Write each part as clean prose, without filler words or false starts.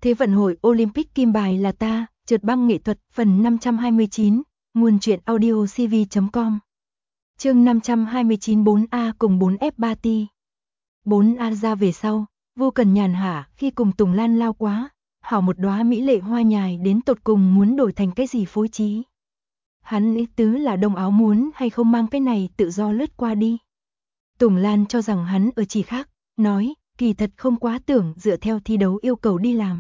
Thế vận hội Olympic kim bài là ta, trượt băng nghệ thuật phần 529, nguồn truyện audio cv.com. Chương 529 4A cùng 4F3 ti. 4A ra về sau, vô cần nhàn hạ khi cùng Tùng Lan lao quá, hảo một đóa mỹ lệ hoa nhài đến tột cùng muốn đổi thành cái gì phối trí. Hắn ý tứ là đông áo muốn hay không mang cái này tự do lướt qua đi. Tùng Lan cho rằng hắn ở chỉ khác, nói, kỳ thật không quá tưởng dựa theo thi đấu yêu cầu đi làm.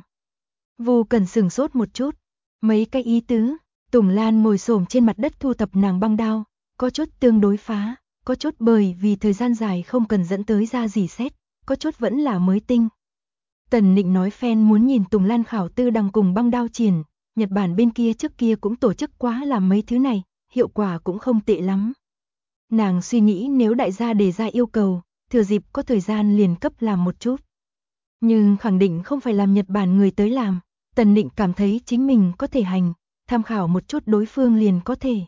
Vô cần sừng sốt một chút, mấy cái ý tứ. Tùng Lan ngồi xổm trên mặt đất thu thập nàng băng đao, có chút tương đối phá, có chút bởi vì thời gian dài không cần dẫn tới ra gì xét, có chút vẫn là mới tinh. Tần Nịnh nói fan muốn nhìn Tùng Lan khảo tư đằng cùng băng đao triển, Nhật Bản bên kia trước kia cũng tổ chức quá làm mấy thứ này, hiệu quả cũng không tệ lắm. Nàng suy nghĩ nếu đại gia đề ra yêu cầu, thừa dịp có thời gian liền cấp làm một chút. Nhưng khẳng định không phải làm Nhật Bản người tới làm, Tần Nịnh cảm thấy chính mình có thể hành, tham khảo một chút đối phương liền có thể.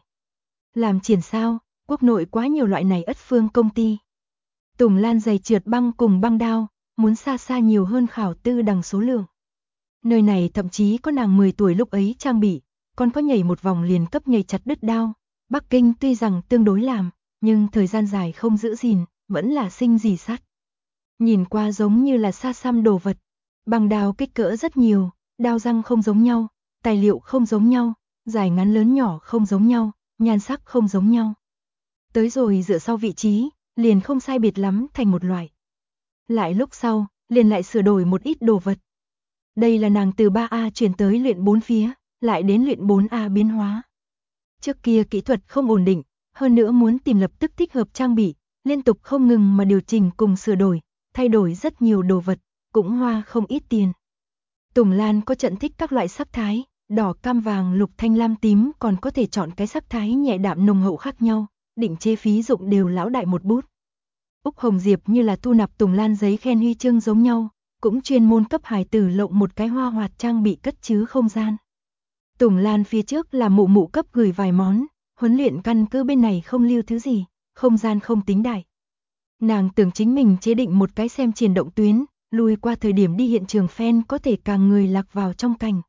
Làm triển sao, quốc nội quá nhiều loại này ất phương công ty. Tùng Lan giày trượt băng cùng băng đao, muốn xa xa nhiều hơn khảo tư đằng số lượng. Nơi này thậm chí có nàng 10 tuổi lúc ấy trang bị, còn có nhảy một vòng liền cấp nhảy chặt đứt đao. Bắc Kinh tuy rằng tương đối làm, nhưng thời gian dài không giữ gìn, vẫn là sinh gì sắt. Nhìn qua giống như là xa xăm đồ vật. Băng đao kích cỡ rất nhiều, đao răng không giống nhau, tài liệu không giống nhau, dài ngắn lớn nhỏ không giống nhau, nhan sắc không giống nhau. Tới rồi dựa sau vị trí, liền không sai biệt lắm thành một loại. Lại lúc sau, liền lại sửa đổi một ít đồ vật. Đây là nàng từ 3A chuyển tới luyện 4 phía, lại đến luyện 4A biến hóa. Trước kia kỹ thuật không ổn định, hơn nữa muốn tìm lập tức thích hợp trang bị, liên tục không ngừng mà điều chỉnh cùng sửa đổi, thay đổi rất nhiều đồ vật, cũng hoa không ít tiền. Tùng Lan có trận thích các loại sắc thái, đỏ, cam, vàng, lục, thanh, lam, tím, còn có thể chọn cái sắc thái nhẹ đạm nồng hậu khác nhau, định chế phí dụng đều lão đại một bút. Úc Hồng Diệp như là thu nạp Tùng Lan giấy khen huy chương giống nhau, cũng chuyên môn cấp hài tử lộng một cái hoa hoạt trang bị cất chứa không gian. Tùng Lan phía trước là mụ mụ cấp gửi vài món, huấn luyện căn cứ bên này không lưu thứ gì, không gian không tính đại. Nàng tưởng chính mình chế định một cái xem triển động tuyến, lùi qua thời điểm đi hiện trường fan có thể càng người lạc vào trong cảnh.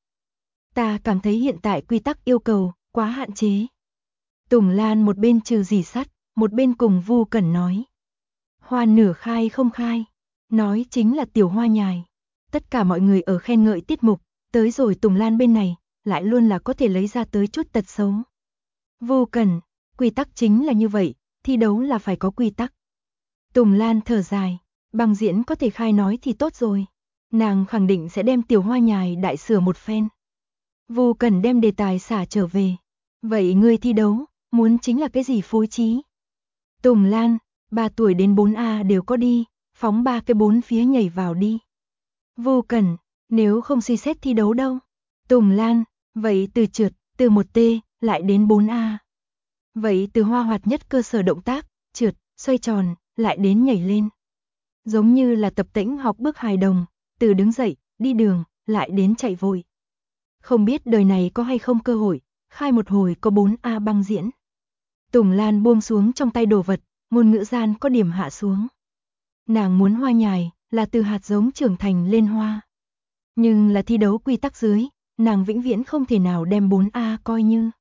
Ta cảm thấy hiện tại quy tắc yêu cầu quá hạn chế. Tùng Lan một bên trừ dì sắt, một bên cùng Vu Cẩn nói. Hoa nửa khai không khai, nói chính là tiểu hoa nhài. Tất cả mọi người ở khen ngợi tiết mục, tới rồi Tùng Lan bên này, lại luôn là có thể lấy ra tới chút tật xấu. Vu Cẩn, quy tắc chính là như vậy, thi đấu là phải có quy tắc. Tùng Lan thở dài, băng diễn có thể khai nói thì tốt rồi. Nàng khẳng định sẽ đem tiểu hoa nhài đại sửa một phen. Vu Cẩn đem đề tài xả trở về. Vậy ngươi thi đấu, muốn chính là cái gì phối trí? Tùng Lan, 3 tuổi đến 4A đều có đi, phóng 3 cái 4 phía nhảy vào đi. Vu Cẩn, nếu không suy xét thi đấu đâu. Tùng Lan, vậy từ trượt, từ 1T, lại đến 4A. Vậy từ hoa hoạt nhất cơ sở động tác, trượt, xoay tròn, lại đến nhảy lên. Giống như là tập tễnh học bước hài đồng, từ đứng dậy, đi đường, lại đến chạy vội. Không biết đời này có hay không cơ hội, khai một hồi có 4A băng diễn. Tùng Lan buông xuống trong tay đồ vật, ngôn ngữ gian có điểm hạ xuống. Nàng muốn hoa nhài, là từ hạt giống trưởng thành lên hoa. Nhưng là thi đấu quy tắc dưới, nàng vĩnh viễn không thể nào đem 4A coi như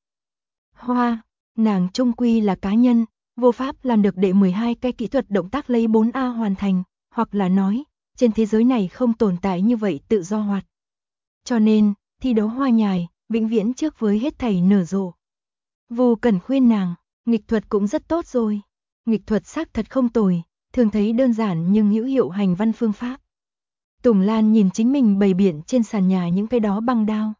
hoa. Nàng trung quy là cá nhân, vô pháp làm được đệ 12 cái kỹ thuật động tác lấy 4A hoàn thành, hoặc là nói, trên thế giới này không tồn tại như vậy tự do hoạt. Cho nên, thi đấu hoa nhài, vĩnh viễn trước với hết thảy nở rộ. Vô cần khuyên nàng, nghịch thuật cũng rất tốt rồi. Nghịch thuật xác thật không tồi, thường thấy đơn giản nhưng hữu hiệu hành văn phương pháp. Tùng Lan nhìn chính mình bày biện trên sàn nhà những cái đó băng đao.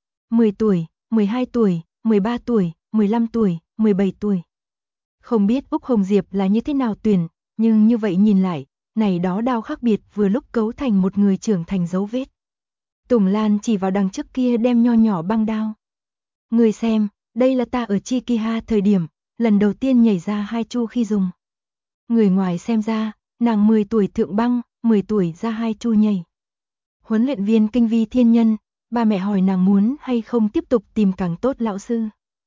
10 tuổi, 12 tuổi, 13 tuổi, 15 tuổi, 17 tuổi. Không biết Úc Hồng Diệp là như thế nào tuyển, nhưng như vậy nhìn lại, này đó đao khác biệt vừa lúc cấu thành một người trưởng thành dấu vết. Tùng Lan chỉ vào đằng trước kia đem nho nhỏ băng đao. Người xem, đây là ta ở Chikiha thời điểm, lần đầu tiên nhảy ra 2 chu khi dùng. Người ngoài xem ra, nàng 10 tuổi thượng băng, 10 tuổi ra 2 chu nhảy. Huấn luyện viên Kinh Vi thiên nhân, ba mẹ hỏi nàng muốn hay không tiếp tục tìm càng tốt lão sư.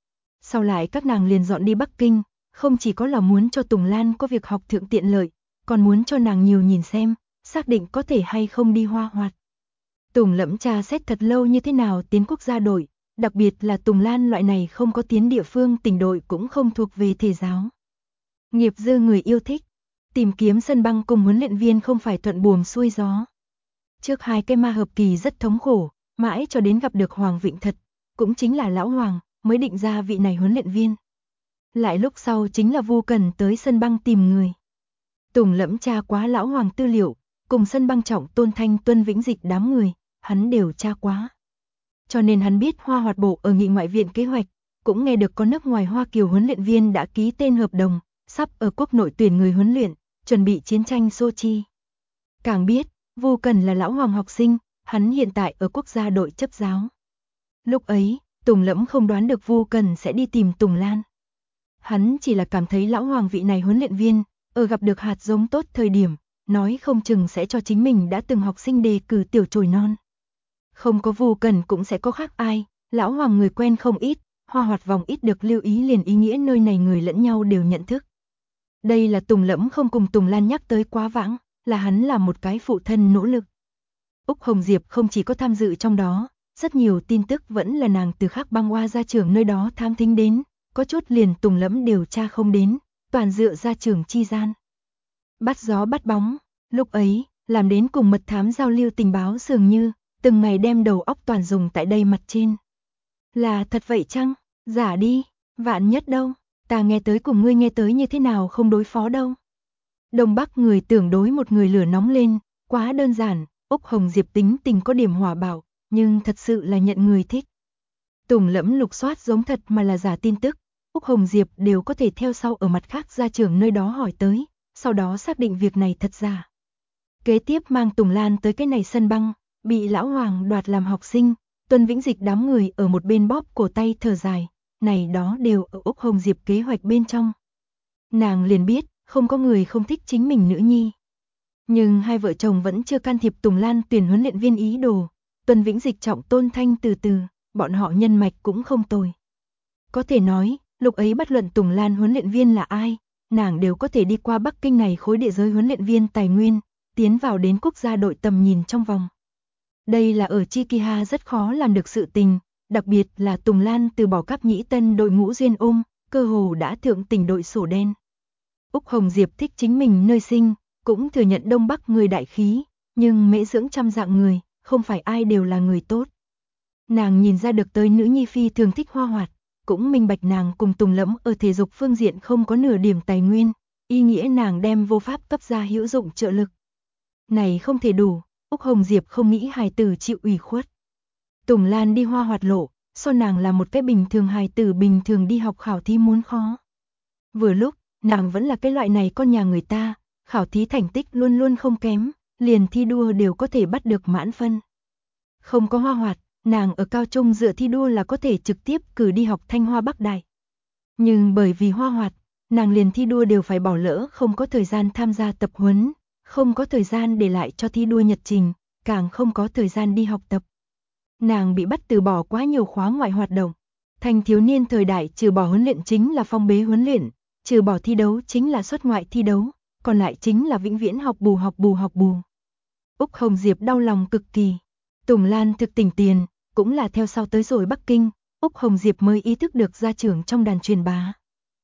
Sau lại các nàng liền dọn đi Bắc Kinh, không chỉ có là muốn cho Tùng Lan có việc học thượng tiện lợi, còn muốn cho nàng nhiều nhìn xem, xác định có thể hay không đi hoa hoạt. Tùng Lẫm tra xét thật lâu như thế nào tiến quốc gia đội, đặc biệt là Tùng Lan loại này không có tiến địa phương tỉnh đội cũng không thuộc về thể giáo. Nghiệp dư người yêu thích, tìm kiếm sân băng cùng huấn luyện viên không phải thuận buồm xuôi gió. Trước 2 cái ma hợp kỳ rất thống khổ, mãi cho đến gặp được Hoàng Vịnh Thật, cũng chính là lão Hoàng, mới định ra vị này huấn luyện viên. Lại lúc sau chính là Vu Cần tới sân băng tìm người. Tùng Lẫm tra quá lão Hoàng tư liệu, cùng sân băng Trọng Tôn Thanh Tuân Vĩnh Dịch đám người, hắn đều tra quá. Cho nên hắn biết Hoa Hoạt Bộ ở nghị ngoại viện kế hoạch, cũng nghe được có nước ngoài Hoa Kiều huấn luyện viên đã ký tên hợp đồng, sắp ở quốc nội tuyển người huấn luyện, chuẩn bị chiến tranh Sochi. Càng biết, Vu Cần là lão Hoàng học sinh, hắn hiện tại ở quốc gia đội chấp giáo. Lúc ấy, Tùng Lẫm không đoán được Vu Cần sẽ đi tìm Tùng Lan. Hắn chỉ là cảm thấy lão Hoàng vị này huấn luyện viên, ở gặp được hạt giống tốt thời điểm, nói không chừng sẽ cho chính mình đã từng học sinh đề cử tiểu chồi non. Không có Vu Cần cũng sẽ có khác ai, lão Hoàng người quen không ít, Hoa Hoạt vòng ít được lưu ý liền ý nghĩa nơi này người lẫn nhau đều nhận thức. Đây là Tùng Lẫm không cùng Tùng Lan nhắc tới quá vãng, là hắn là một cái phụ thân nỗ lực. Úc Hồng Diệp không chỉ có tham dự trong đó, rất nhiều tin tức vẫn là nàng từ khác băng hoa gia trưởng nơi đó tham thính đến, có chút liền Tùng Lẫm điều tra không đến, toàn dựa gia trưởng chi gian. Bắt gió bắt bóng, lúc ấy, làm đến cùng mật thám giao lưu tình báo dường như, từng ngày đem đầu óc toàn dùng tại đây mặt trên. Là thật vậy chăng? Giả đi, vạn nhất đâu, ta nghe tới cùng ngươi nghe tới như thế nào không đối phó đâu. Đông Bắc người tưởng đối một người lửa nóng lên, quá đơn giản, Úc Hồng Diệp tính tình có điểm hỏa bạo, nhưng thật sự là nhận người thích. Tùng Lẫm lục soát giống thật mà là giả tin tức, Úc Hồng Diệp đều có thể theo sau ở mặt khác gia trưởng nơi đó hỏi tới, sau đó xác định việc này thật giả. Kế tiếp mang Tùng Lan tới cái này sân băng, bị lão Hoàng đoạt làm học sinh, Tuân Vĩnh Dịch đám người ở một bên bóp cổ tay thở dài, này đó đều ở Úc Hồng Diệp kế hoạch bên trong. Nàng liền biết, không có người không thích chính mình nữ nhi. Nhưng hai vợ chồng vẫn chưa can thiệp Tùng Lan tuyển huấn luyện viên ý đồ, Tuân Vĩnh Dịch Trọng Tôn Thanh từ từ, bọn họ nhân mạch cũng không tồi. Có thể nói, lúc ấy bất luận Tùng Lan huấn luyện viên là ai, nàng đều có thể đi qua Bắc Kinh này khối địa giới huấn luyện viên tài nguyên, tiến vào đến quốc gia đội tầm nhìn trong vòng. Đây là ở Chikiha rất khó làm được sự tình, đặc biệt là Tùng Lan từ bỏ Cáp Nhĩ Tân đội ngũ duyên cơ hồ đã thượng tỉnh đội sổ đen. Úc Hồng Diệp thích chính mình nơi sinh, cũng thừa nhận Đông Bắc người đại khí, nhưng mễ dưỡng trăm dạng người, không phải ai đều là người tốt. Nàng nhìn ra được tới nữ nhi phi thường thích Hoa Hoạt, cũng minh bạch nàng cùng Tùng Lẫm ở thể dục phương diện không có nửa điểm tài nguyên, ý nghĩa nàng đem vô pháp cấp ra hữu dụng trợ lực. Này không thể đủ, Úc Hồng Diệp không nghĩ hài tử chịu ủy khuất. Tùng Lan đi Hoa Hoạt lộ, so nàng là một cái bình thường hài tử bình thường đi học khảo thí muốn khó. Vừa lúc, nàng vẫn là cái loại này con nhà người ta, khảo thí thành tích luôn luôn không kém, liền thi đua đều có thể bắt được mãn phân. Không có Hoa Hoạt, nàng ở cao trung dựa thi đua là có thể trực tiếp cử đi học Thanh Hoa Bắc Đại. Nhưng bởi vì Hoa Hoạt, nàng liền thi đua đều phải bỏ lỡ, không có thời gian tham gia tập huấn, không có thời gian để lại cho thi đua nhật trình, càng không có thời gian đi học tập. Nàng bị bắt từ bỏ quá nhiều khóa ngoại hoạt động. Thanh thiếu niên thời đại trừ bỏ huấn luyện chính là phong bế huấn luyện, trừ bỏ thi đấu chính là xuất ngoại thi đấu, còn lại chính là vĩnh viễn học bù. Úc Hồng Diệp đau lòng cực kỳ. Tùng Lan thực tình tiền, cũng là theo sau tới rồi Bắc Kinh, Úc Hồng Diệp mới ý thức được gia trưởng trong đàn truyền bá.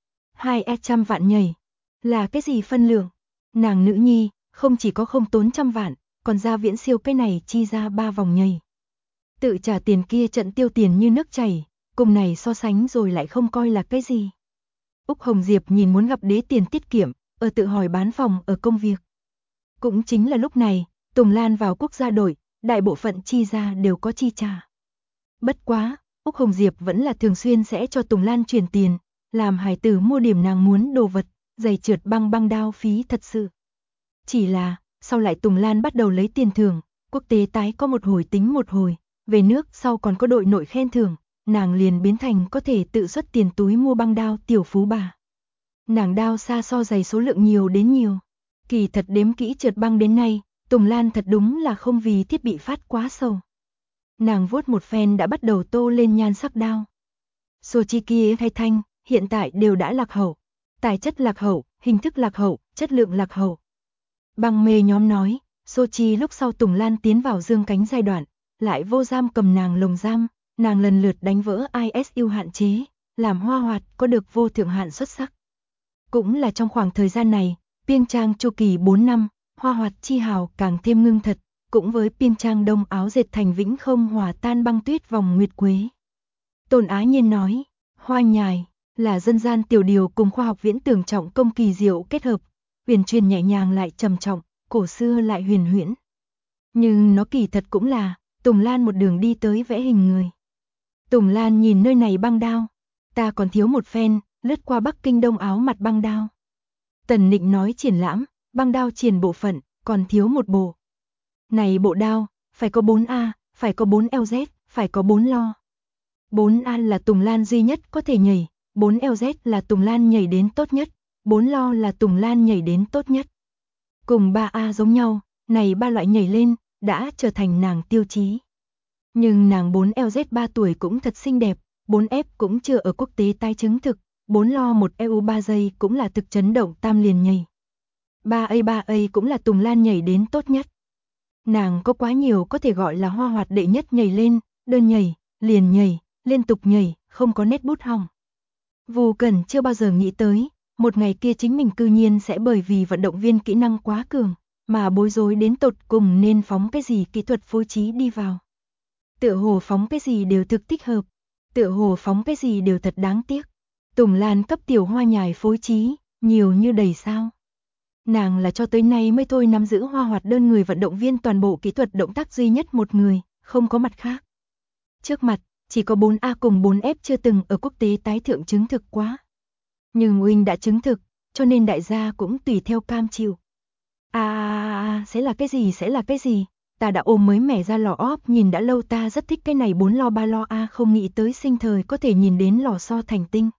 200 vạn nhảy, là cái gì phân lượng? Nàng nữ nhi, không chỉ có không tốn trăm vạn, còn ra viễn siêu cái này chi ra 3 vòng nhảy. Tự trả tiền kia trận tiêu tiền như nước chảy, cùng này so sánh rồi lại không coi là cái gì. Úc Hồng Diệp nhìn muốn gặp đế tiền tiết kiệm, ở tự hỏi bán phòng ở công việc. Cũng chính là lúc này, Tùng Lan vào quốc gia đội, đại bộ phận chi ra đều có chi trả. Bất quá, Úc Hồng Diệp vẫn là thường xuyên sẽ cho Tùng Lan chuyển tiền, làm hài tử mua điểm nàng muốn đồ vật, giày trượt băng đao phí thật sự. Chỉ là, sau lại Tùng Lan bắt đầu lấy tiền thưởng, quốc tế tái có một hồi tính một hồi, về nước sau còn có đội nội khen thưởng, nàng liền biến thành có thể tự xuất tiền túi mua băng đao tiểu phú bà. Nàng đao xa so giày số lượng nhiều đến nhiều. Kỳ thật đếm kỹ trượt băng đến nay, Tùng Lan thật đúng là không vì thiết bị phát quá sâu. Nàng vuốt một phen đã bắt đầu tô lên nhan sắc đao. Sochi kia hay thanh, hiện tại đều đã lạc hậu. Tài chất lạc hậu, hình thức lạc hậu, chất lượng lạc hậu. Băng mê nhóm nói, Sochi lúc sau Tùng Lan tiến vào dương cánh giai đoạn, lại vô giam cầm nàng lồng giam, nàng lần lượt đánh vỡ ISU hạn chế, làm Hoa Hoạt có được vô thượng hạn xuất sắc. Cũng là trong khoảng thời gian này, Pyeongchang chu kỳ 4 năm, Hoa Hoạt chi hào càng thêm ngưng thật, cũng với Pyeongchang đông áo dệt thành vĩnh không hòa tan băng tuyết vòng nguyệt quế. Tôn Á Nhiên nói, Hoa nhài là dân gian tiểu điều cùng khoa học viễn tưởng trọng công kỳ diệu kết hợp, huyền truyền nhẹ nhàng lại trầm trọng, cổ xưa lại huyền huyễn. Nhưng nó kỳ thật cũng là Tùng Lan một đường đi tới vẽ hình người. Tùng Lan nhìn nơi này băng đao, ta còn thiếu một phen, lướt qua Bắc Kinh đông áo mặt băng đao. Tần Nịnh nói triển lãm, băng đao triển bộ phận, còn thiếu một bộ. Này bộ đao, phải có 4A, phải có 4LZ, phải có 4 lo. 4A là Tùng Lan duy nhất có thể nhảy, 4LZ là Tùng Lan nhảy đến tốt nhất, 4 lo là Tùng Lan nhảy đến tốt nhất. Cùng 3A giống nhau, này ba loại nhảy lên, đã trở thành nàng tiêu chí. Nhưng nàng 4LZ 3 tuổi cũng thật xinh đẹp, 4F cũng chưa ở quốc tế tái chứng thực, 4 lo 1 EU 3 giây cũng là thực chấn động tam liền nhảy. 3A cũng là Tùng Lan nhảy đến tốt nhất. Nàng có quá nhiều có thể gọi là Hoa Hoạt đệ nhất nhảy lên, đơn nhảy, liền nhảy, liên tục nhảy, không có nét bút hỏng. Vu Cẩn chưa bao giờ nghĩ tới, một ngày kia chính mình cư nhiên sẽ bởi vì vận động viên kỹ năng quá cường, mà bối rối đến tột cùng nên phóng cái gì kỹ thuật phối trí đi vào. Tựa hồ phóng cái gì đều thực thích hợp, tựa hồ phóng cái gì đều thật đáng tiếc. Tùng Lan cấp tiểu Hoa nhài phối trí, nhiều như đầy sao. Nàng là cho tới nay mới thôi nắm giữ Hoa Hoạt đơn người vận động viên toàn bộ kỹ thuật động tác duy nhất một người, không có mặt khác. Trước mặt, chỉ có 4A cùng 4F chưa từng ở quốc tế tái thượng chứng thực quá. Nhưng Huynh đã chứng thực, cho nên đại gia cũng tùy theo cam chịu. Sẽ là cái gì, ta đã ôm mới mẻ ra lò óp nhìn đã lâu, ta rất thích cái này 4 lo 3 lo không nghĩ tới sinh thời có thể nhìn đến lò xo thành tinh.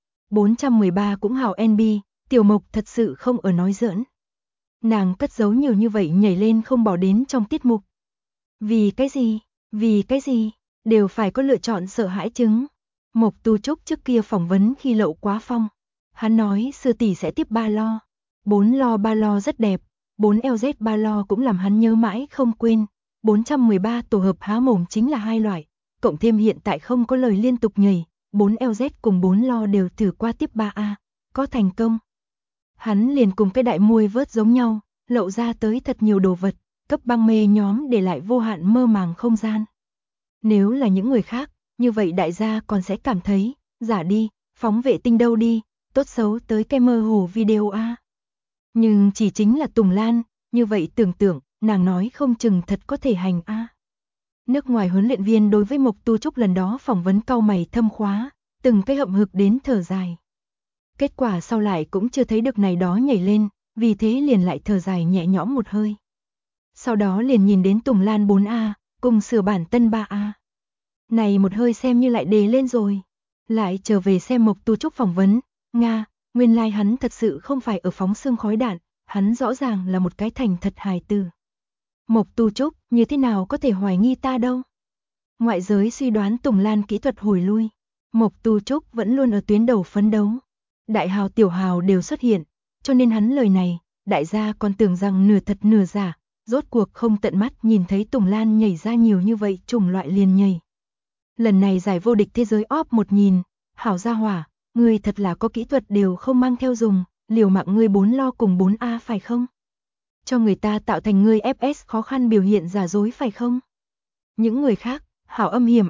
413 cũng hào NB, Tiểu Mộc thật sự không ở nói giỡn. Nàng cất giấu nhiều như vậy nhảy lên không bỏ đến trong tiết mục. Vì cái gì, đều phải có lựa chọn sợ hãi chứng. Mộc Tu Trúc trước kia phỏng vấn khi Lậu Quá Phong. Hắn nói sư tỷ sẽ tiếp 3 lo. 4 lo 3 lo rất đẹp, 4LZ 3 lo cũng làm hắn nhớ mãi không quên. 413 tổ hợp há mồm chính là hai loại, cộng thêm hiện tại không có lời liên tục nhảy, 4LZ cùng 4 lo đều thử qua tiếp 3A, có thành công. Hắn liền cùng cái đại muôi vớt giống nhau, lậu ra tới thật nhiều đồ vật, cấp băng mê nhóm để lại vô hạn mơ màng không gian. Nếu là những người khác, như vậy đại gia còn sẽ cảm thấy, giả đi, phóng vệ tinh đâu đi, tốt xấu tới cái mơ hồ video A. Nhưng chỉ chính là Tùng Lan, như vậy tưởng tượng, nàng nói không chừng thật có thể hành A. Nước ngoài huấn luyện viên đối với Mộc Tu Trúc lần đó phỏng vấn cau mày thâm khóa, từng cái hậm hực đến thở dài. Kết quả sau lại cũng chưa thấy được này đó nhảy lên, vì thế liền lại thở dài nhẹ nhõm một hơi. Sau đó liền nhìn đến Tùng Lan 4A, cùng sửa bản tân 3A. Này một hơi xem như lại đề lên rồi. Lại trở về xem Mộc Tu Trúc phỏng vấn, Nga, nguyên lai hắn thật sự không phải ở phóng xương khói đạn, hắn rõ ràng là một cái thành thật hài tử. Mộc Tu Trúc như thế nào có thể hoài nghi ta đâu. Ngoại giới suy đoán Tùng Lan kỹ thuật hồi lui, Mộc Tu Trúc vẫn luôn ở tuyến đầu phấn đấu. Đại hào tiểu hào đều xuất hiện, cho nên hắn lời này, đại gia còn tưởng rằng nửa thật nửa giả, rốt cuộc không tận mắt nhìn thấy Tùng Lan nhảy ra nhiều như vậy chủng loại liền nhảy. Lần này giải vô địch thế giới OP 1000, hảo gia hỏa, ngươi thật là có kỹ thuật đều không mang theo dùng, liều mạng ngươi 4 lo cùng 4A phải không? Cho người ta tạo thành ngươi FS khó khăn biểu hiện giả dối phải không? Những người khác, hảo âm hiểm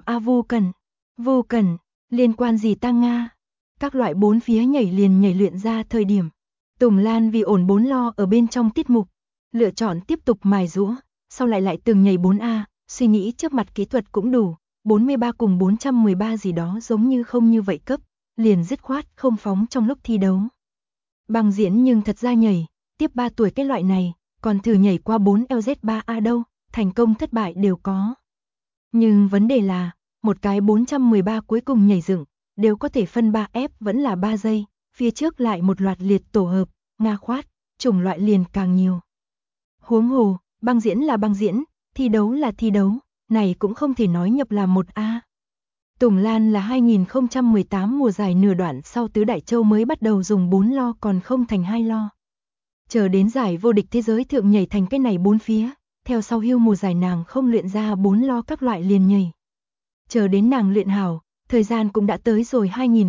Vô Cần, liên quan gì ta Nga? Các loại bốn phía nhảy liền nhảy luyện ra thời điểm. Tùng Lan vì ổn 4 lo ở bên trong tiết mục, lựa chọn tiếp tục mài giũa, sau lại từng nhảy 4A, suy nghĩ trước mặt kỹ thuật cũng đủ, 43 cùng 413 gì đó giống như không như vậy cấp, liền dứt khoát không phóng trong lúc thi đấu. Băng diễn nhưng thật ra nhảy, tiếp 3 tuổi cái loại này, còn thử nhảy qua 4LZ3A đâu, thành công thất bại đều có. Nhưng vấn đề là, một cái 413 cuối cùng nhảy dựng, đều có thể phân 3F vẫn là 3 giây, phía trước lại một loạt liệt tổ hợp, Nga khoát, chủng loại liền càng nhiều. Huống hồ, băng diễn là băng diễn, thi đấu là thi đấu, này cũng không thể nói nhập là 1A. Tùng Lan là 2018 mùa giải nửa đoạn sau tứ đại châu mới bắt đầu dùng 4 lo còn không thành 2 lo. Chờ đến giải vô địch thế giới thượng nhảy thành cái này 4 phía, theo sau hưu mùa giải nàng không luyện ra 4 lo các loại liền nhảy. Chờ đến nàng luyện hảo, thời gian cũng đã tới rồi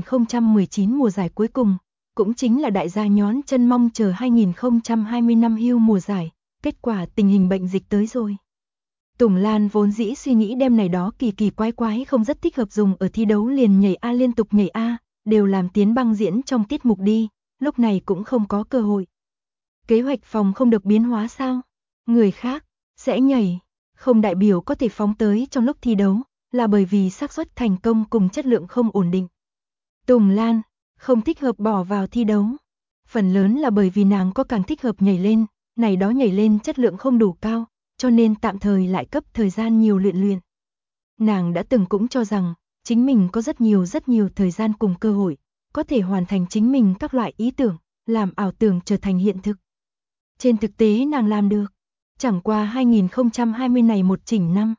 2019 mùa giải cuối cùng, cũng chính là đại gia nhón chân mong chờ 2020 năm hưu mùa giải, kết quả tình hình bệnh dịch tới rồi. Tùng Lan vốn dĩ suy nghĩ đêm này đó kỳ kỳ quái quái không rất thích hợp dùng ở thi đấu liền nhảy A liên tục nhảy A, đều làm tiến băng diễn trong tiết mục đi, lúc này cũng không có cơ hội. Kế hoạch phòng không được biến hóa sao? Người khác sẽ nhảy, không đại biểu có thể phóng tới trong lúc thi đấu, là bởi vì xác suất thành công cùng chất lượng không ổn định. Tùng Lan không thích hợp bỏ vào thi đấu, phần lớn là bởi vì nàng có càng thích hợp nhảy lên, này đó nhảy lên chất lượng không đủ cao, cho nên tạm thời lại cấp thời gian nhiều luyện. Nàng đã từng cũng cho rằng, chính mình có rất nhiều thời gian cùng cơ hội, có thể hoàn thành chính mình các loại ý tưởng, làm ảo tưởng trở thành hiện thực. Trên thực tế nàng làm được, chẳng qua 2020 này một chỉnh năm.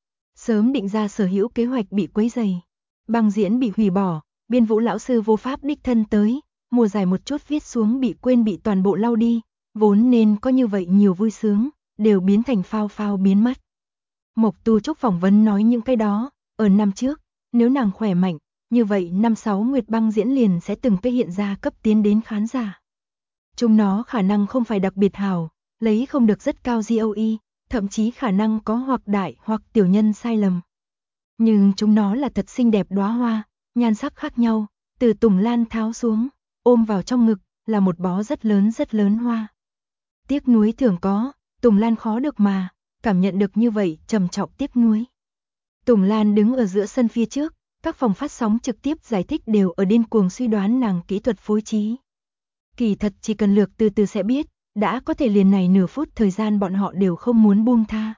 Sớm định ra sở hữu kế hoạch bị quấy rầy, băng diễn bị hủy bỏ, biên vũ lão sư vô pháp đích thân tới, mùa giải một chút viết xuống bị quên bị toàn bộ lau đi, vốn nên có như vậy nhiều vui sướng, đều biến thành phao phao biến mất. Mộc Tu Trúc phỏng vấn nói những cái đó, ở năm trước, nếu nàng khỏe mạnh, như vậy năm 6 nguyệt băng diễn liền sẽ từng cái hiện ra cấp tiến đến khán giả. Chúng nó khả năng không phải đặc biệt hảo, lấy không được rất cao GOE, thậm chí khả năng có hoặc đại hoặc tiểu nhân sai lầm. Nhưng chúng nó là thật xinh đẹp đóa hoa, nhan sắc khác nhau, từ Tùng Lan tháo xuống, ôm vào trong ngực, là một bó rất lớn hoa. Tiếc nuối thường có, Tùng Lan khó được mà, cảm nhận được như vậy trầm trọng tiếc nuối. Tùng Lan đứng ở giữa sân phía trước, các phòng phát sóng trực tiếp giải thích đều ở điên cuồng suy đoán nàng kỹ thuật phối trí. Kỳ thật chỉ cần lược từ từ sẽ biết, đã có thể liền này nửa phút thời gian bọn họ đều không muốn buông tha.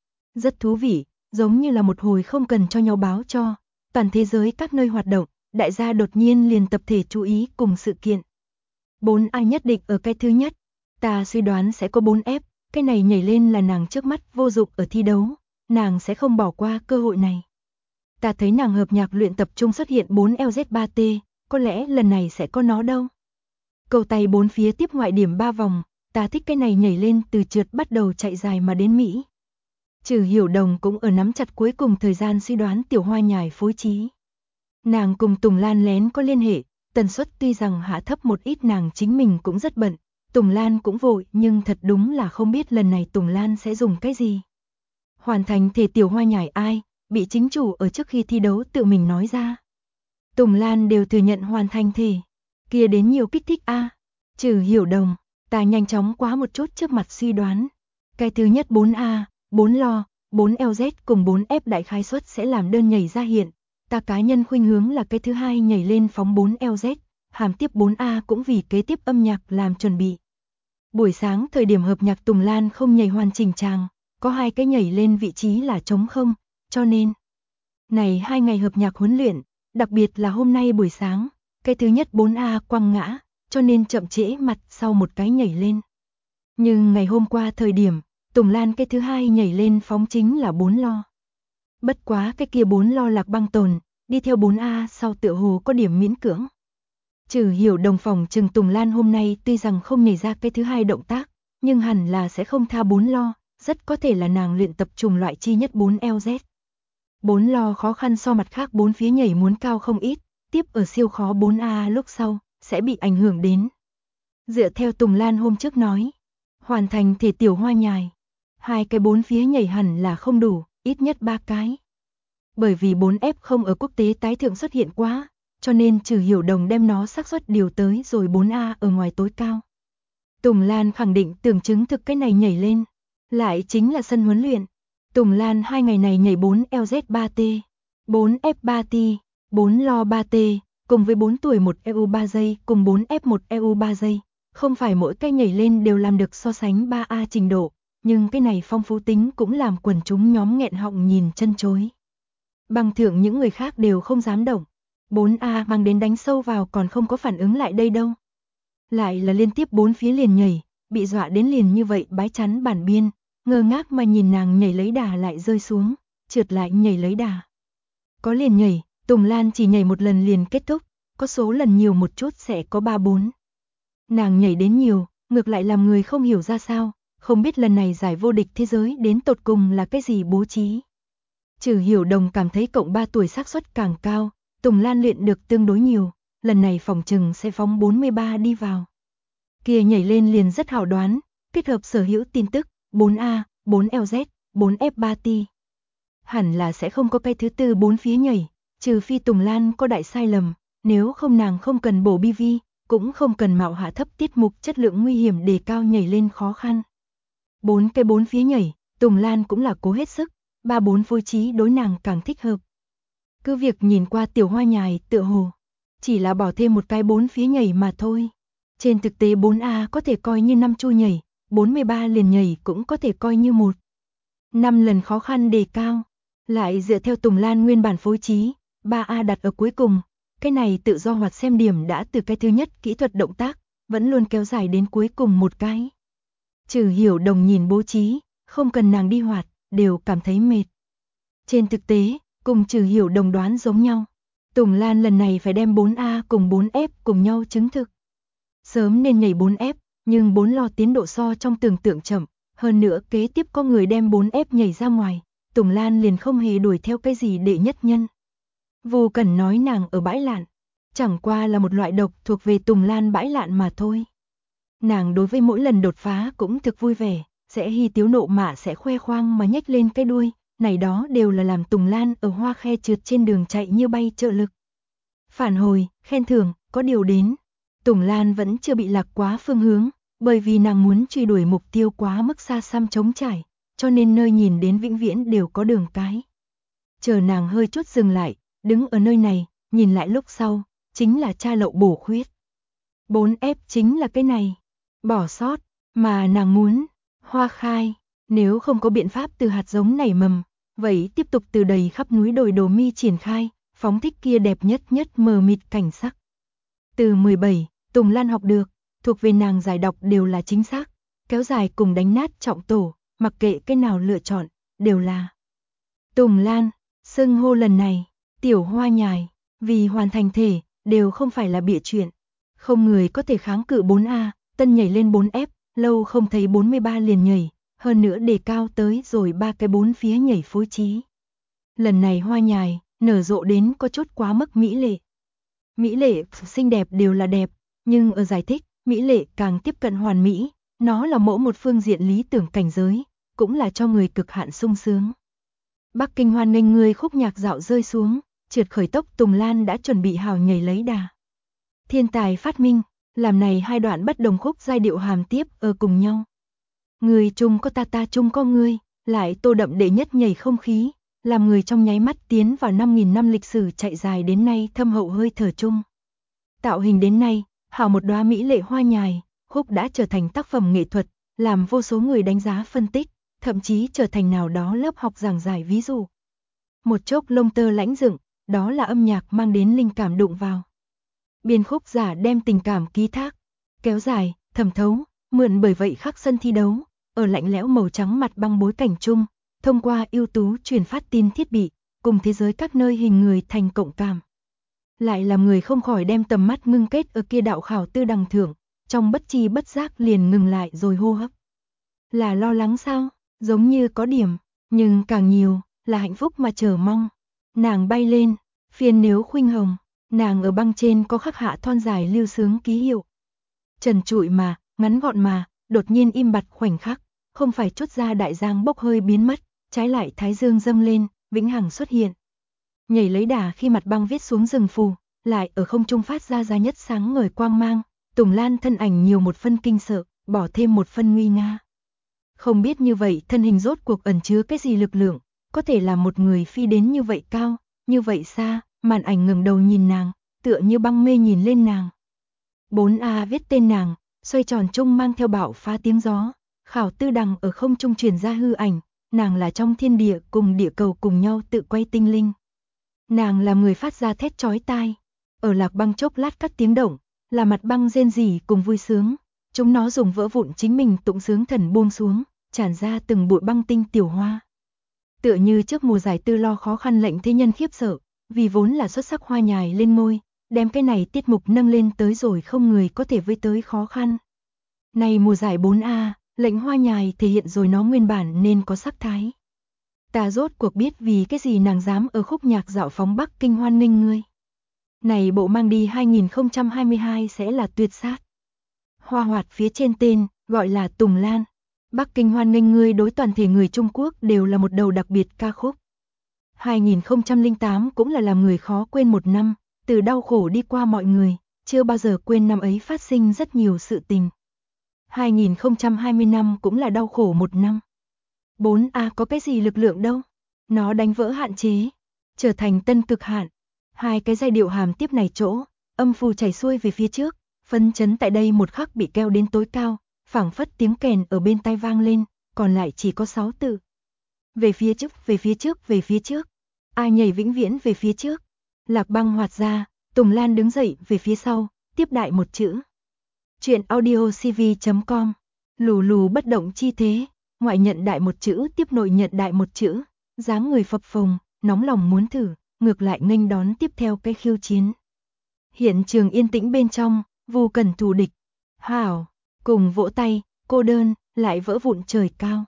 Rất thú vị, giống như là một hồi không cần cho nhau báo cho, toàn thế giới các nơi hoạt động, đại gia đột nhiên liền tập thể chú ý cùng sự kiện. 4A nhất định ở cái thứ nhất, ta suy đoán sẽ có 4F, cái này nhảy lên là nàng trước mắt vô dụng ở thi đấu, nàng sẽ không bỏ qua cơ hội này. Ta thấy nàng hợp nhạc luyện tập trung xuất hiện 4LZ3T, có lẽ lần này sẽ có nó đâu. Cầu tay 4 phía tiếp ngoại điểm 3 vòng, ta thích cái này nhảy lên từ trượt bắt đầu chạy dài mà đến Mỹ. Trừ Hiểu Đồng cũng ở nắm chặt cuối cùng thời gian suy đoán tiểu hoa nhài phối trí. Nàng cùng Tùng Lan lén có liên hệ, tần suất tuy rằng hạ thấp một ít nàng chính mình cũng rất bận, Tùng Lan cũng vội nhưng thật đúng là không biết lần này Tùng Lan sẽ dùng cái gì. Hoàn thành thể tiểu hoa nhài ai, bị chính chủ ở trước khi thi đấu tự mình nói ra. Tùng Lan đều thừa nhận hoàn thành thể, kia đến nhiều kích thích a. Trừ Hiểu Đồng, ta nhanh chóng quá một chút trước mặt suy đoán. Cái thứ nhất 4A, 4 lo, 4LZ cùng 4F đại khái suất sẽ làm đơn nhảy ra hiện. Ta cá nhân khuynh hướng là cái thứ hai nhảy lên phóng 4LZ, hàm tiếp 4A cũng vì kế tiếp âm nhạc làm chuẩn bị. Buổi sáng thời điểm hợp nhạc Tùng Lan không nhảy hoàn chỉnh tràng, có 2 cái nhảy lên vị trí là trống không, cho nên này 2 ngày hợp nhạc huấn luyện, đặc biệt là hôm nay buổi sáng, cái thứ nhất 4A quăng ngã, cho nên chậm trễ mặt sau một cái nhảy lên. Nhưng ngày hôm qua thời điểm, Tùng Lan cái thứ hai nhảy lên phóng chính là 4 lo. Bất quá cái kia 4 lo lạc băng tồn, đi theo 4A sau tựa hồ có điểm miễn cưỡng. Trừ Hiểu Đồng phòng trừng Tùng Lan hôm nay tuy rằng không nhảy ra cái thứ hai động tác, nhưng hẳn là sẽ không tha 4 lo, rất có thể là nàng luyện tập trùng loại chi nhất 4LZ. 4 lo khó khăn so mặt khác 4 phía nhảy muốn cao không ít, tiếp ở siêu khó 4A lúc sau, sẽ bị ảnh hưởng đến. Dựa theo Tùng Lan hôm trước nói, hoàn thành thể tiểu hoa nhài, 2 cái 4 phía nhảy hẳn là không đủ, ít nhất 3 cái. Bởi vì 4F không ở quốc tế tái thượng xuất hiện quá, cho nên Trừ Hiểu Đồng đem nó xác suất điều tới rồi 4A ở ngoài tối cao. Tùng Lan khẳng định tưởng chứng thực cái này nhảy lên, lại chính là sân huấn luyện. Tùng Lan 2 ngày này nhảy 4LZ3T, 4F3T, 4 lo 3T, cùng với 4 tuổi 1 EU 3 giây cùng 4F1 EU 3 giây. Không phải mỗi cái nhảy lên đều làm được so sánh 3A trình độ, nhưng cái này phong phú tính cũng làm quần chúng nhóm nghẹn họng nhìn chân chối. Bằng thượng những người khác đều không dám động, 4A mang đến đánh sâu vào còn không có phản ứng lại đây đâu. Lại là liên tiếp 4 phía liền nhảy, bị dọa đến liền như vậy bái chắn bản biên, ngơ ngác mà nhìn nàng nhảy lấy đà lại rơi xuống, trượt lại nhảy lấy đà. Có liền nhảy, Tùng Lan chỉ nhảy một lần liền kết thúc, có số lần nhiều một chút sẽ có 3-4. Nàng nhảy đến nhiều, ngược lại làm người không hiểu ra sao, không biết lần này giải vô địch thế giới đến tột cùng là cái gì bố trí. Trừ Hiểu Đồng cảm thấy cộng 3 tuổi xác suất càng cao, Tùng Lan luyện được tương đối nhiều, lần này phòng trừng sẽ phóng 43 đi vào. Kia nhảy lên liền rất hảo đoán, kết hợp sở hữu tin tức, 4A, 4LZ, 4F3T. Hẳn là sẽ không có cái thứ tư 4 phía nhảy, trừ phi Tùng Lan có đại sai lầm, nếu không nàng không cần bổ BV, cũng không cần mạo hạ thấp tiết mục chất lượng nguy hiểm đề cao nhảy lên khó khăn. 4 phía nhảy, Tùng Lan cũng là cố hết sức, 3-4 phối trí đối nàng càng thích hợp. Cứ việc nhìn qua Tiểu Hoa Nhài tựa hồ, chỉ là bỏ thêm một cái 4 phía nhảy mà thôi. Trên thực tế 4A có thể coi như 5 chu nhảy, 43 liền nhảy cũng có thể coi như 5 lần khó khăn đề cao. Lại dựa theo Tùng Lan nguyên bản phối trí, 3A đặt ở cuối cùng, cái này tự do hoạt xem điểm đã từ cái thứ nhất kỹ thuật động tác, vẫn luôn kéo dài đến cuối cùng một cái. Trừ Hiểu Đồng nhìn bố trí, không cần nàng đi hoạt, đều cảm thấy mệt. Trên thực tế, cùng Trừ Hiểu Đồng đoán giống nhau. Tùng Lan lần này phải đem 4A cùng 4F cùng nhau chứng thực. Sớm nên nhảy 4F, nhưng 4 lo tiến độ so trong tưởng tượng chậm, hơn nữa kế tiếp có người đem 4F nhảy ra ngoài, Tùng Lan liền không hề đuổi theo cái gì đệ nhất nhân. Vô Cẩn nói nàng ở bãi lạn, chẳng qua là một loại độc thuộc về Tùng Lan bãi lạn mà thôi. Nàng đối với mỗi lần đột phá cũng thực vui vẻ, sẽ hy tiếu nộ mạ sẽ khoe khoang mà nhếch lên cái đuôi, này đó đều là làm Tùng Lan ở hoa khe trượt trên đường chạy như bay trợ lực. Phản hồi, khen thưởng, có điều đến. Tùng Lan vẫn chưa bị lạc quá phương hướng, bởi vì nàng muốn truy đuổi mục tiêu quá mức xa xăm trống trải, cho nên nơi nhìn đến vĩnh viễn đều có đường cái. Chờ nàng hơi chút dừng lại, đứng ở nơi này, nhìn lại lúc sau, chính là tra lậu bổ khuyết. 4F chính là cái này, bỏ sót, mà nàng muốn, hoa khai, nếu không có biện pháp từ hạt giống nảy mầm, vậy tiếp tục từ đầy khắp núi đồi Đồ Mi triển khai, phóng thích kia đẹp nhất mờ mịt cảnh sắc. Từ 17, Tùng Lan học được, thuộc về nàng giải đọc đều là chính xác, kéo dài cùng đánh nát trọng tổ, mặc kệ cái nào lựa chọn, đều là. Tùng Lan, xưng hô lần này, Tiểu Hoa Nhài, vì hoàn thành thể, đều không phải là bịa chuyện. Không người có thể kháng cự 4A, tân nhảy lên 4F, lâu không thấy 43 liền nhảy, hơn nữa đề cao tới rồi 3 cái 4 phía nhảy phối trí. Lần này Hoa Nhài, nở rộ đến có chút quá mức mỹ lệ. Mỹ lệ, xinh đẹp đều là đẹp, nhưng ở giải thích, mỹ lệ càng tiếp cận hoàn mỹ, nó là mẫu một phương diện lý tưởng cảnh giới, cũng là cho người cực hạn sung sướng. Bắc Kinh hoan nghênh người khúc nhạc dạo rơi xuống, trượt khởi tốc Tùng Lan đã chuẩn bị hào nhảy lấy đà. Thiên tài phát minh, làm này hai đoạn bất đồng khúc giai điệu hàm tiếp ở cùng nhau. Người chung có ta chung có ngươi, lại tô đậm đệ nhất nhảy không khí, làm người trong nháy mắt tiến vào 5.000 năm lịch sử chạy dài đến nay thâm hậu hơi thở chung. Tạo hình đến nay, hào một đóa mỹ lệ hoa nhài, khúc đã trở thành tác phẩm nghệ thuật, làm vô số người đánh giá phân tích, thậm chí trở thành nào đó lớp học giảng giải ví dụ. Một chốc lông tơ lãnh dựng, đó là âm nhạc mang đến linh cảm đụng vào. Biên khúc giả đem tình cảm ký thác, kéo dài, thẩm thấu, mượn bởi vậy khắc sân thi đấu, ở lạnh lẽo màu trắng mặt băng bối cảnh chung, thông qua ưu tú truyền phát tin thiết bị, cùng thế giới các nơi hình người thành cộng cảm. Lại làm người không khỏi đem tầm mắt ngưng kết ở kia đạo khảo tư đằng thưởng, trong bất chi bất giác liền ngừng lại rồi hô hấp. Là lo lắng sao? Giống như có điểm, nhưng càng nhiều, là hạnh phúc mà chờ mong. Nàng bay lên, phiên nếu khuynh hồng, nàng ở băng trên có khắc hạ thon dài lưu sướng ký hiệu. Trần trụi mà, ngắn gọn mà, đột nhiên im bặt khoảnh khắc, không phải chút ra đại giang bốc hơi biến mất, trái lại thái dương dâng lên, vĩnh hằng xuất hiện. Nhảy lấy đà khi mặt băng viết xuống rừng phù, lại ở không trung phát ra nhất sáng ngời quang mang, Tùng Lan thân ảnh nhiều một phân kinh sợ, bỏ thêm một phân nguy nga. Không biết như vậy thân hình rốt cuộc ẩn chứa cái gì lực lượng, có thể làm một người phi đến như vậy cao, như vậy xa, màn ảnh ngẩng đầu nhìn nàng, tựa như băng mê nhìn lên nàng. 4A viết tên nàng, xoay tròn chung mang theo bão phá tiếng gió, khảo tư đằng ở không trung truyền ra hư ảnh, nàng là trong thiên địa cùng địa cầu cùng nhau tự quay tinh linh. Nàng là người phát ra thét chói tai, ở lạc băng chốc lát cắt tiếng động, là mặt băng rên rỉ cùng vui sướng, chúng nó dùng vỡ vụn chính mình tụng sướng thần buông xuống, tràn ra từng bụi băng tinh tiểu hoa. Tựa như trước mùa giải tư lo khó khăn lệnh thế nhân khiếp sợ, vì vốn là xuất sắc hoa nhài lên ngôi, đem cái này tiết mục nâng lên tới rồi không người có thể với tới khó khăn. Này mùa giải 4A, Lệnh hoa nhài thể hiện rồi nó nguyên bản nên có sắc thái. Ta rốt cuộc biết vì cái gì nàng dám ở khúc nhạc dạo phóng Bắc Kinh hoan nghênh ngươi. Này bộ mang đi 2022 sẽ là tuyệt sát. Hoa hoạt phía trên tên, gọi là Tùng Lan. Bắc Kinh hoan nghênh ngươi đối toàn thể người Trung Quốc đều là một đầu đặc biệt ca khúc. 2008 cũng là làm người khó quên một năm, từ đau khổ đi qua mọi người, chưa bao giờ quên năm ấy phát sinh rất nhiều sự tình. 2020 năm cũng là đau khổ một năm. 4A có cái gì lực lượng đâu, nó đánh vỡ hạn chế, trở thành tân cực hạn. Hai cái giai điệu hàm tiếp này chỗ, âm phù chảy xuôi về phía trước, phân chấn tại đây một khắc bị keo đến tối cao, phảng phất tiếng kèn ở bên tai vang lên, còn lại chỉ có 6 từ. Về phía trước, về phía trước, về phía trước. Ai nhảy vĩnh viễn về phía trước. Lạc Băng hoạt ra, Tùng Lan đứng dậy về phía sau, tiếp đại một chữ. Chuyện audio cv.com. Lù lù bất động chi thế, ngoại nhận đại một chữ tiếp nội nhận đại một chữ, dáng người phập phồng, nóng lòng muốn thử, ngược lại nghênh đón tiếp theo cái khiêu chiến. Hiện trường yên tĩnh bên trong, vô cần thù địch. Hảo, cùng vỗ tay, cô đơn, lại vỡ vụn trời cao.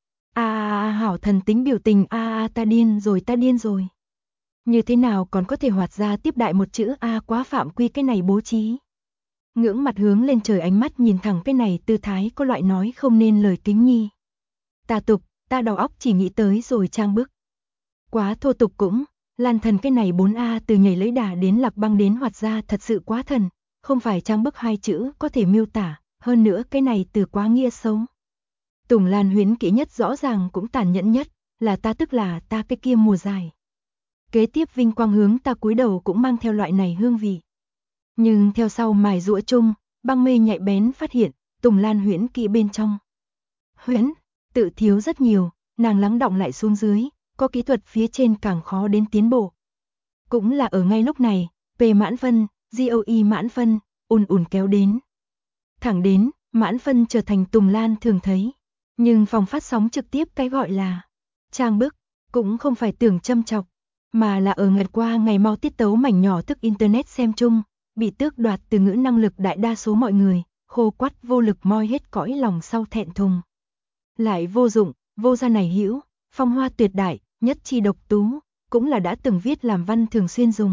Hảo thần tính biểu tình ta điên rồi ta điên rồi. Như thế nào còn có thể hoạt ra tiếp đại một chữ quá phạm quy cái này bố trí. Ngưỡng mặt hướng lên trời ánh mắt nhìn thẳng cái này tư thái có loại nói không nên lời kính nhi. Ta tục, ta đầu óc chỉ nghĩ tới rồi trang bức. Quá thô tục cũng, Lan thần cái này 4A từ nhảy lấy đà đến Lạc Băng đến hoạt ra thật sự quá thần, không phải trang bức hai chữ có thể miêu tả, hơn nữa cái này từ quá nghĩa xấu. Tùng Lan huyễn kỹ nhất rõ ràng cũng tàn nhẫn nhất, là ta tức là ta cái kia mùa dài. Kế tiếp vinh quang hướng ta cúi đầu cũng mang theo loại này hương vị. Nhưng theo sau mài giũa chung, Băng Mê nhạy bén phát hiện, Tùng Lan huyễn kỹ bên trong. Huyễn, tự thiếu rất nhiều, nàng lắng đọng lại xuống dưới, có kỹ thuật phía trên càng khó đến tiến bộ. Cũng là ở ngay lúc này, P mãn phân, GOE mãn phân, ùn kéo đến. Thẳng đến, mãn phân trở thành Tùng Lan thường thấy. Nhưng phòng phát sóng trực tiếp cái gọi là trang bức, cũng không phải tưởng châm chọc, mà là ở ngật qua ngày mau tiết tấu mảnh nhỏ thức internet xem chung, bị tước đoạt từ ngữ năng lực đại đa số mọi người, khô quắt vô lực moi hết cõi lòng sau thẹn thùng. Lại vô dụng, vô gia này hữu, phong hoa tuyệt đại, nhất chi độc tú, cũng là đã từng viết làm văn thường xuyên dùng.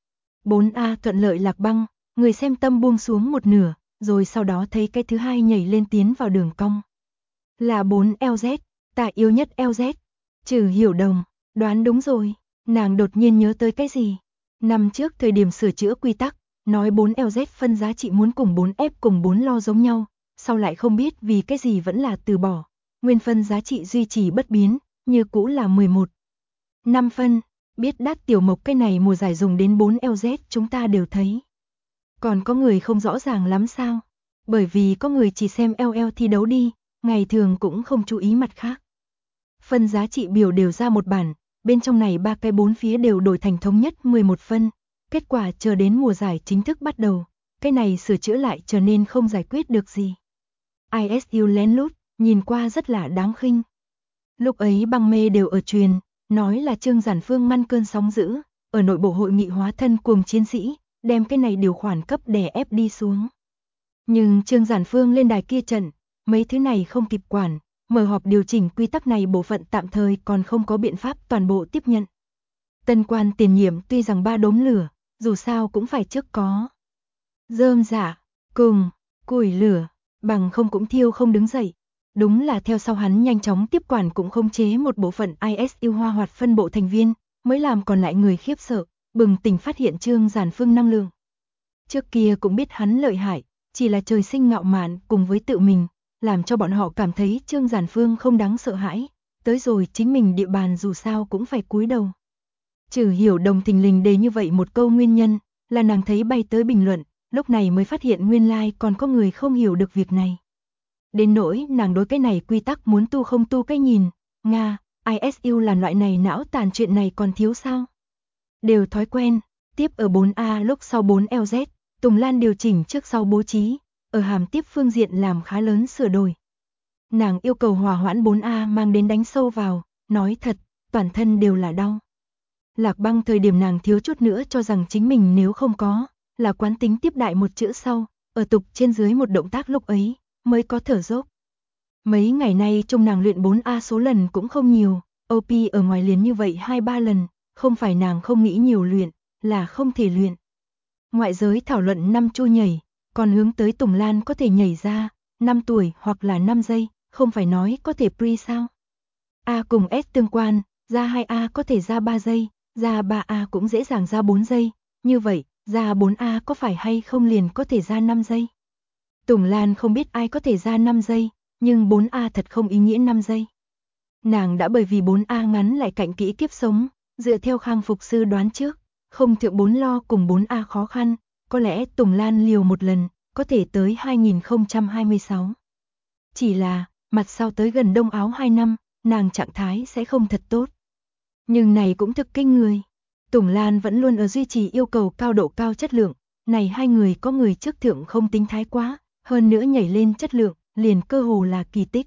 4A thuận lợi Lạc Băng, người xem tâm buông xuống một nửa, rồi sau đó thấy cái thứ hai nhảy lên tiến vào đường cong. Là 4LZ, ta yêu nhất LZ. Trừ Hiểu Đồng, đoán đúng rồi, nàng đột nhiên nhớ tới cái gì. Năm trước thời điểm sửa chữa quy tắc, nói 4LZ phân giá trị muốn cùng 4F cùng 4 lo giống nhau, sau lại không biết vì cái gì vẫn là từ bỏ. Nguyên phân giá trị duy trì bất biến, như cũ là 11. 5 phân, biết đắt tiểu mộc cái này mùa giải dùng đến 4LZ chúng ta đều thấy. Còn có người không rõ ràng lắm sao? Bởi vì có người chỉ xem LL thi đấu đi, ngày thường cũng không chú ý mặt khác. Phân giá trị biểu đều ra một bản, bên trong này ba cái bốn phía đều đổi thành thống nhất 11 phân. Kết quả chờ đến mùa giải chính thức bắt đầu, cái này sửa chữa lại trở nên không giải quyết được gì. ISU lén lút, nhìn qua rất là đáng khinh. Lúc ấy Băng Mê đều ở truyền, nói là Trương Giản Phương ngăn cơn sóng dữ, ở nội bộ hội nghị hóa thân cuồng chiến sĩ, đem cái này điều khoản cấp đè ép đi xuống. Nhưng Trương Giản Phương lên đài kia trận, mấy thứ này không kịp quản, mở họp điều chỉnh quy tắc này bộ phận tạm thời còn không có biện pháp toàn bộ tiếp nhận. Tân quan tiền nhiệm tuy rằng ba đốm lửa, dù sao cũng phải trước có rơm rạ, cùng, củi lửa, bằng không cũng thiêu không đứng dậy. Đúng là theo sau hắn nhanh chóng tiếp quản cũng khống chế một bộ phận ISU hoa hoạt phân bộ thành viên, mới làm còn lại người khiếp sợ, bừng tỉnh phát hiện Trương Giản Phương năng lượng. Trước kia cũng biết hắn lợi hại, chỉ là trời sinh ngạo mạn cùng với tự mình, làm cho bọn họ cảm thấy Trương Giản Phương không đáng sợ hãi, tới rồi chính mình địa bàn dù sao cũng phải cúi đầu. Trừ Hiểu Đồng thình lình đề như vậy một câu nguyên nhân, là nàng thấy bay tới bình luận, lúc này mới phát hiện nguyên lai còn có người không hiểu được việc này. Đến nỗi nàng đối cái này quy tắc muốn tu không tu cái nhìn, Nga, ISU là loại này não tàn chuyện này còn thiếu sao? Đều thói quen, tiếp ở 4A lúc sau 4LZ, Tùng Lan điều chỉnh trước sau bố trí, ở hàm tiếp phương diện làm khá lớn sửa đổi. Nàng yêu cầu hòa hoãn 4A mang đến đánh sâu vào, nói thật, toàn thân đều là đau. Lạc Băng thời điểm nàng thiếu chút nữa cho rằng chính mình nếu không có, là quán tính tiếp đại một chữ sau, ở tục trên dưới một động tác lúc ấy, mới có thở dốc. Mấy ngày nay trông nàng luyện 4A số lần cũng không nhiều, OP ở ngoài liền như vậy 2-3 lần, không phải nàng không nghĩ nhiều luyện, là không thể luyện. Ngoại giới thảo luận 5 chu nhảy, còn hướng tới Tùng Lan có thể nhảy ra 5 tuổi hoặc là 5 giây, không phải nói có thể pre sao? A cùng S tương quan, ra 2A có thể ra 3 giây, ra 3A cũng dễ dàng ra 4 giây, như vậy, ra 4A có phải hay không liền có thể ra 5 giây? Tùng Lan không biết ai có thể ra 5 giây, nhưng 4A thật không ý nghĩa 5 giây. Nàng đã bởi vì 4A ngắn lại cạnh kỹ kiếp sống, dựa theo Khang Phục Sư đoán trước, không thượng 4 lo cùng 4A khó khăn, có lẽ Tùng Lan liều một lần, có thể tới 2026. Chỉ là, mặt sau tới gần Đông Áo 2 năm, nàng trạng thái sẽ không thật tốt. Nhưng này cũng thực kinh người. Tùng Lan vẫn luôn ở duy trì yêu cầu cao độ cao chất lượng, này hai người có người trước thượng không tính thái quá, hơn nữa nhảy lên chất lượng, liền cơ hồ là kỳ tích.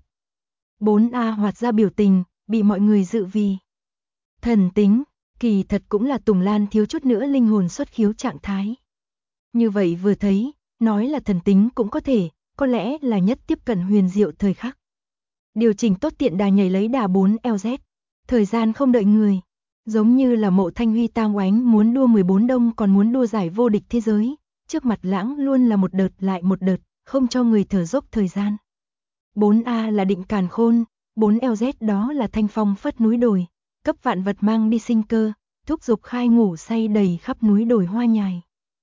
4A hoạt ra biểu tình, bị mọi người dự vì thần tính, kỳ thật cũng là Tùng Lan thiếu chút nữa linh hồn xuất khiếu trạng thái. Như vậy vừa thấy, nói là thần tính cũng có lẽ là nhất tiếp cận huyền diệu thời khắc. Điều chỉnh tốt tiện đà nhảy lấy đà 4LZ, thời gian không đợi người, giống như là Mộ Thanh Huy tang oánh muốn đua 14 đông còn muốn đua giải vô địch thế giới, trước mặt lãng luôn là một đợt lại một đợt, không cho người thở dốc thời gian. 4A là định càn khôn, 4LZ đó là thanh phong phất núi đồi, cấp vạn vật mang đi sinh cơ, thúc dục khai ngủ say đầy khắp núi đồi hoa nhài.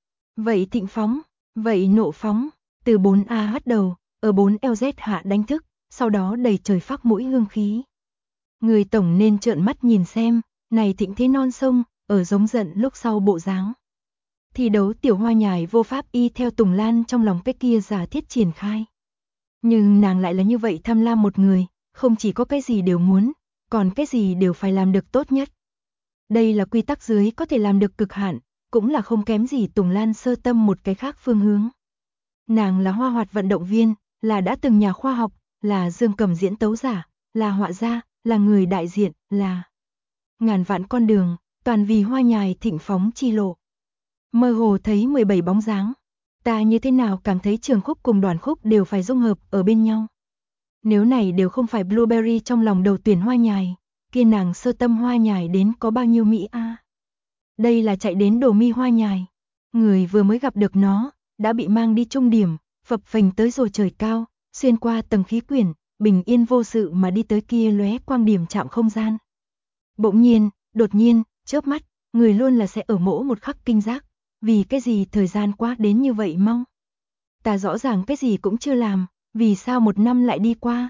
Vậy thịnh phóng, vậy nộ phóng, từ 4A bắt đầu, ở 4LZ hạ đánh thức, sau đó đầy trời phác mũi hương khí. Người tổng nên trợn mắt nhìn xem, này thịnh thế non sông, ở giống giận lúc sau bộ dáng. Thi đấu tiểu hoa nhài vô pháp y theo Tùng Lan trong lòng cái kia giả thiết triển khai. Nhưng nàng lại là như vậy tham lam một người, không chỉ có cái gì đều muốn, còn cái gì đều phải làm được tốt nhất. Đây là quy tắc dưới có thể làm được cực hạn, cũng là không kém gì Tùng Lan sơ tâm một cái khác phương hướng. Nàng là hoa hoạt vận động viên, là đã từng nhà khoa học, là dương cầm diễn tấu giả, là họa gia, là người đại diện, là ngàn vạn con đường, toàn vì hoa nhài thịnh phóng chi lộ. Mơ hồ thấy 17 bóng dáng, ta như thế nào cảm thấy trường khúc cùng đoàn khúc đều phải dung hợp ở bên nhau. Nếu này đều không phải Blueberry trong lòng đầu tuyển hoa nhài, kia nàng sơ tâm hoa nhài đến có bao nhiêu Mỹ a? Đây là chạy đến đồ mi hoa nhài. Người vừa mới gặp được nó, đã bị mang đi trung điểm, phập phình tới rồi trời cao, xuyên qua tầng khí quyển, bình yên vô sự mà đi tới kia lóe quang điểm chạm không gian. Bỗng nhiên, đột nhiên, chớp mắt, người luôn là sẽ ở mỗi một khắc kinh giác, vì cái gì thời gian quá đến như vậy mau. Ta rõ ràng cái gì cũng chưa làm, vì sao 1 năm lại đi qua?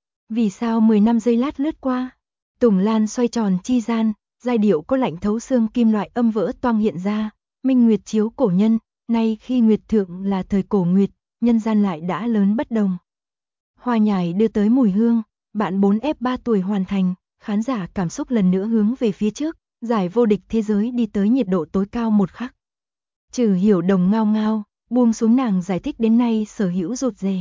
Vì sao 10 năm giây lát lướt qua? Tùng Lan xoay tròn chi gian, giai điệu có lạnh thấu xương kim loại âm vỡ toang hiện ra, minh nguyệt chiếu cổ nhân, nay khi nguyệt thượng là thời cổ nguyệt, nhân gian lại đã lớn bất đồng. Hoa nhài đưa tới mùi hương, bạn 4F3 tuổi hoàn thành, khán giả cảm xúc lần nữa hướng về phía trước, giải vô địch thế giới đi tới nhiệt độ tối cao một khắc. Trừ Hiểu Đồng ngao ngao, buông xuống nàng giải thích đến nay sở hữu rụt rè.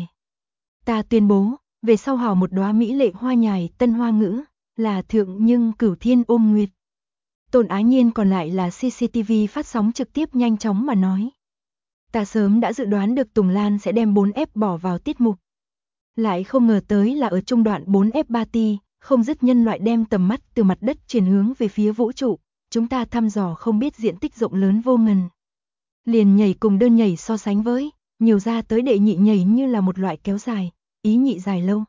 Ta tuyên bố, về sau hào một đóa mỹ lệ hoa nhài tân hoa ngữ, là thượng nhưng cửu thiên ôm nguyệt. Tôn Ái Nhiên còn lại là CCTV phát sóng trực tiếp nhanh chóng mà nói. Ta sớm đã dự đoán được Tùng Lan sẽ đem 4F bỏ vào tiết mục. Lại không ngờ tới là ở trung đoạn 4F party, không dứt nhân loại đem tầm mắt từ mặt đất chuyển hướng về phía vũ trụ, chúng ta thăm dò không biết diện tích rộng lớn vô ngần. Liền nhảy cùng đơn nhảy so sánh với, nhiều ra tới đệ nhị nhảy như là một loại kéo dài, ý nhị dài lâu.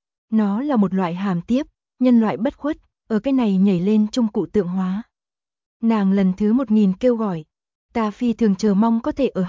Nó là một loại hàm tiếp, nhân loại bất khuất, ở cái này nhảy lên trung cụ tượng hóa. Nàng lần thứ 1000 kêu gọi, ta phi thường chờ mong có thể ở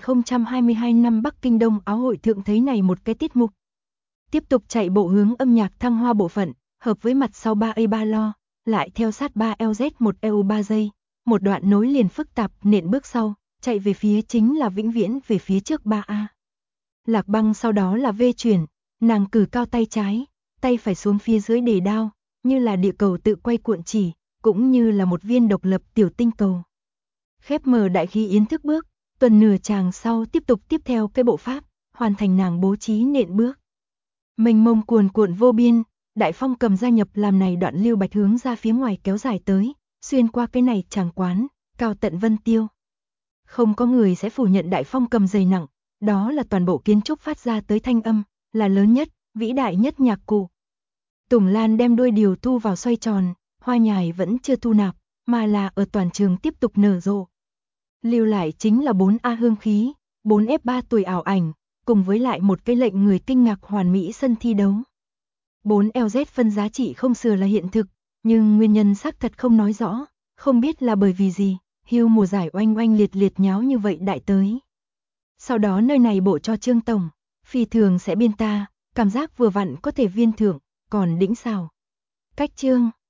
2022 năm Bắc Kinh Đông Áo hội thượng thấy này một cái tiết mục. Tiếp tục chạy bộ hướng âm nhạc thăng hoa bộ phận, hợp với mặt sau 3A3 lo, lại theo sát 3LZ 1EU3 giây, một đoạn nối liền phức tạp nện bước sau, chạy về phía chính là vĩnh viễn về phía trước 3A. Lạc Băng sau đó là V chuyển, nàng cử cao tay trái, tay phải xuống phía dưới đề đao, như là địa cầu tự quay cuộn chỉ, cũng như là một viên độc lập tiểu tinh cầu. Khép mở đại khí yến thức bước, tuần nửa chàng sau tiếp theo cái bộ pháp, hoàn thành nàng bố trí nện bước. Mênh mông cuồn cuộn vô biên, Đại Phong Cầm gia nhập làm này đoạn lưu bạch hướng ra phía ngoài kéo dài tới, xuyên qua cái này tràng quán, cao tận vân tiêu. Không có người sẽ phủ nhận Đại Phong Cầm dày nặng, đó là toàn bộ kiến trúc phát ra tới thanh âm, là lớn nhất, vĩ đại nhất nhạc cụ. Tùng Lan đem đuôi điều thu vào xoay tròn, hoa nhài vẫn chưa thu nạp, mà là ở toàn trường tiếp tục nở rộ. Lưu lại chính là 4A hương khí, 4F3 tuổi ảo ảnh, cùng với lại một cái lệnh người kinh ngạc hoàn mỹ sân thi đấu. 4LZ phân giá trị không sửa là hiện thực, nhưng nguyên nhân xác thật không nói rõ, không biết là bởi vì gì, hưu mùa giải oanh oanh liệt liệt nháo như vậy đại tới. Sau đó nơi này bộ cho Trương Tổng, phi thường sẽ biên ta, cảm giác vừa vặn có thể viên thưởng, còn đỉnh sao. Cách Trương